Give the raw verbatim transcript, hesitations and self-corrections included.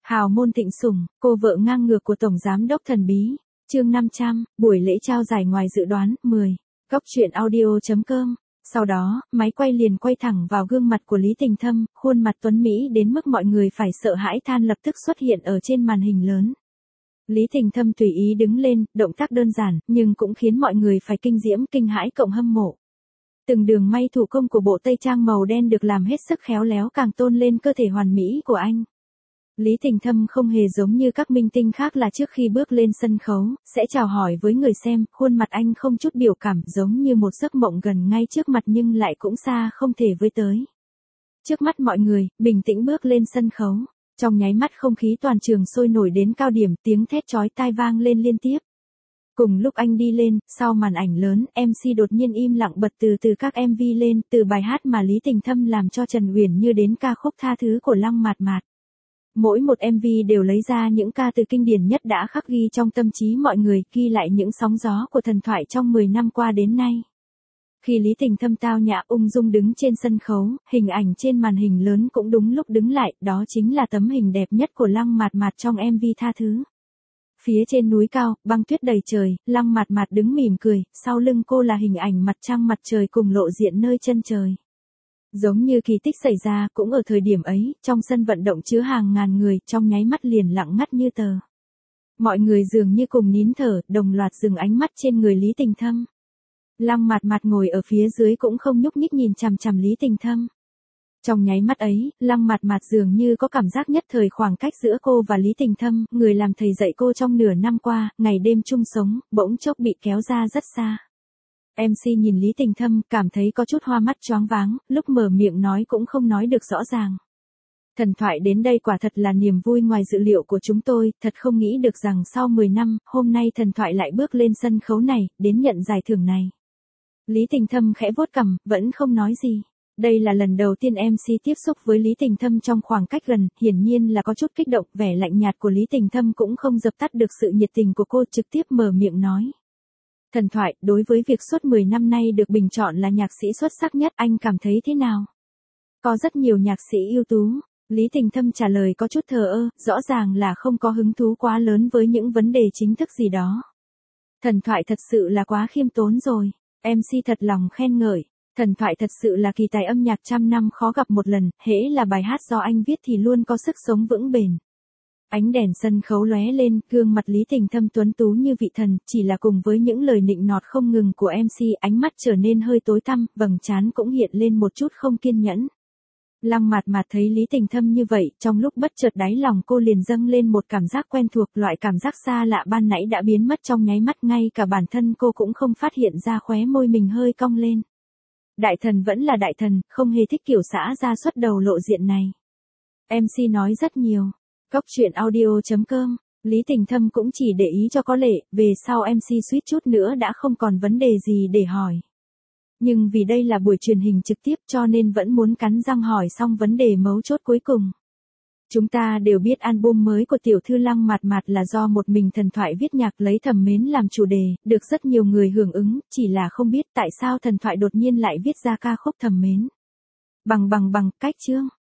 Hào môn thịnh sủng, cô vợ ngang ngược của Tổng Giám đốc thần bí. Chương năm trăm, buổi lễ trao giải ngoài dự đoán, mười. Góc truyện audio.com. Sau đó, máy quay liền quay thẳng vào gương mặt của Lý Tình Thâm, khuôn mặt tuấn Mỹ đến mức mọi người phải sợ hãi than lập tức xuất hiện ở trên màn hình lớn. Lý Tình Thâm tùy ý đứng lên, động tác đơn giản, nhưng cũng khiến mọi người phải kinh diễm, kinh hãi cộng hâm mộ. Từng đường may thủ công của bộ tây trang màu đen được làm hết sức khéo léo càng tôn lên cơ thể hoàn mỹ của anh. Lý Tình Thâm không hề giống như các minh tinh khác là trước khi bước lên sân khấu, sẽ chào hỏi với người xem, khuôn mặt anh không chút biểu cảm giống như một giấc mộng gần ngay trước mặt nhưng lại cũng xa không thể với tới. Trước mắt mọi người, bình tĩnh bước lên sân khấu, trong nháy mắt không khí toàn trường sôi nổi đến cao điểm, tiếng thét chói tai vang lên liên tiếp. Cùng lúc anh đi lên, sau màn ảnh lớn, em xê đột nhiên im lặng bật từ từ các em vê lên, từ bài hát mà Lý Tình Thâm làm cho Trần Uyển Như đến ca khúc Tha Thứ của Lăng Mạt Mạt. Mỗi một em vê đều lấy ra những ca từ kinh điển nhất đã khắc ghi trong tâm trí mọi người, ghi lại những sóng gió của thần thoại trong mười năm qua đến nay. Khi Lý Tình Thâm tao nhã ung dung đứng trên sân khấu, hình ảnh trên màn hình lớn cũng đúng lúc đứng lại, đó chính là tấm hình đẹp nhất của Lăng Mạt Mạt trong em vê Tha Thứ. Phía trên núi cao, băng tuyết đầy trời, Lăng Mạt Mạt đứng mỉm cười, sau lưng cô là hình ảnh mặt trăng mặt trời cùng lộ diện nơi chân trời. Giống như kỳ tích xảy ra, cũng ở thời điểm ấy, trong sân vận động chứa hàng ngàn người, trong nháy mắt liền lặng ngắt như tờ. Mọi người dường như cùng nín thở, đồng loạt dừng ánh mắt trên người Lý Tình Thâm. Lăng Mạt Mạt ngồi ở phía dưới cũng không nhúc nhích nhìn chằm chằm Lý Tình Thâm. Trong nháy mắt ấy, Lăng Mạt Mạt dường như có cảm giác nhất thời khoảng cách giữa cô và Lý Tình Thâm, người làm thầy dạy cô trong nửa năm qua, ngày đêm chung sống, bỗng chốc bị kéo ra rất xa. em xê nhìn Lý Tình Thâm, cảm thấy có chút hoa mắt choáng váng, lúc mở miệng nói cũng không nói được rõ ràng. Thần thoại đến đây quả thật là niềm vui ngoài dự liệu của chúng tôi, thật không nghĩ được rằng sau mười năm, hôm nay thần thoại lại bước lên sân khấu này, đến nhận giải thưởng này. Lý Tình Thâm khẽ vuốt cằm, vẫn không nói gì. Đây là lần đầu tiên em xê tiếp xúc với Lý Tình Thâm trong khoảng cách gần, hiển nhiên là có chút kích động, vẻ lạnh nhạt của Lý Tình Thâm cũng không dập tắt được sự nhiệt tình của cô, trực tiếp mở miệng nói. Thần thoại, đối với việc suốt mười năm nay được bình chọn là nhạc sĩ xuất sắc nhất, anh cảm thấy thế nào? Có rất nhiều nhạc sĩ ưu tú. Lý Tình Thâm trả lời có chút thờ ơ, rõ ràng là không có hứng thú quá lớn với những vấn đề chính thức gì đó. Thần thoại thật sự là quá khiêm tốn rồi. em xê thật lòng khen ngợi. Thần thoại thật sự là kỳ tài âm nhạc trăm năm khó gặp một lần, hễ là bài hát do anh viết thì luôn có sức sống vững bền. Ánh đèn sân khấu lóe lên, gương mặt Lý Tình Thâm tuấn tú như vị thần, chỉ là cùng với những lời nịnh nọt không ngừng của em xê, ánh mắt trở nên hơi tối tăm, vầng trán cũng hiện lên một chút không kiên nhẫn. Lăng Mạt Mạt thấy Lý Tình Thâm như vậy, trong lúc bất chợt đáy lòng cô liền dâng lên một cảm giác quen thuộc, loại cảm giác xa lạ ban nãy đã biến mất trong nháy mắt, ngay cả bản thân cô cũng không phát hiện ra khóe môi mình hơi cong lên. Đại thần vẫn là đại thần, không hề thích kiểu xã ra xuất đầu lộ diện này. em xê nói rất nhiều. Góc truyện audio.com. Lý Tình Thâm cũng chỉ để ý cho có lệ, về sau em xê suýt chút nữa đã không còn vấn đề gì để hỏi. Nhưng vì đây là buổi truyền hình trực tiếp cho nên vẫn muốn cắn răng hỏi xong vấn đề mấu chốt cuối cùng. Chúng ta đều biết album mới của tiểu thư Lăng Mạt Mạt là do một mình thần thoại viết nhạc lấy thẩm mến làm chủ đề, được rất nhiều người hưởng ứng, chỉ là không biết tại sao thần thoại đột nhiên lại viết ra ca khúc thẩm mến. Bằng bằng bằng, cách chương.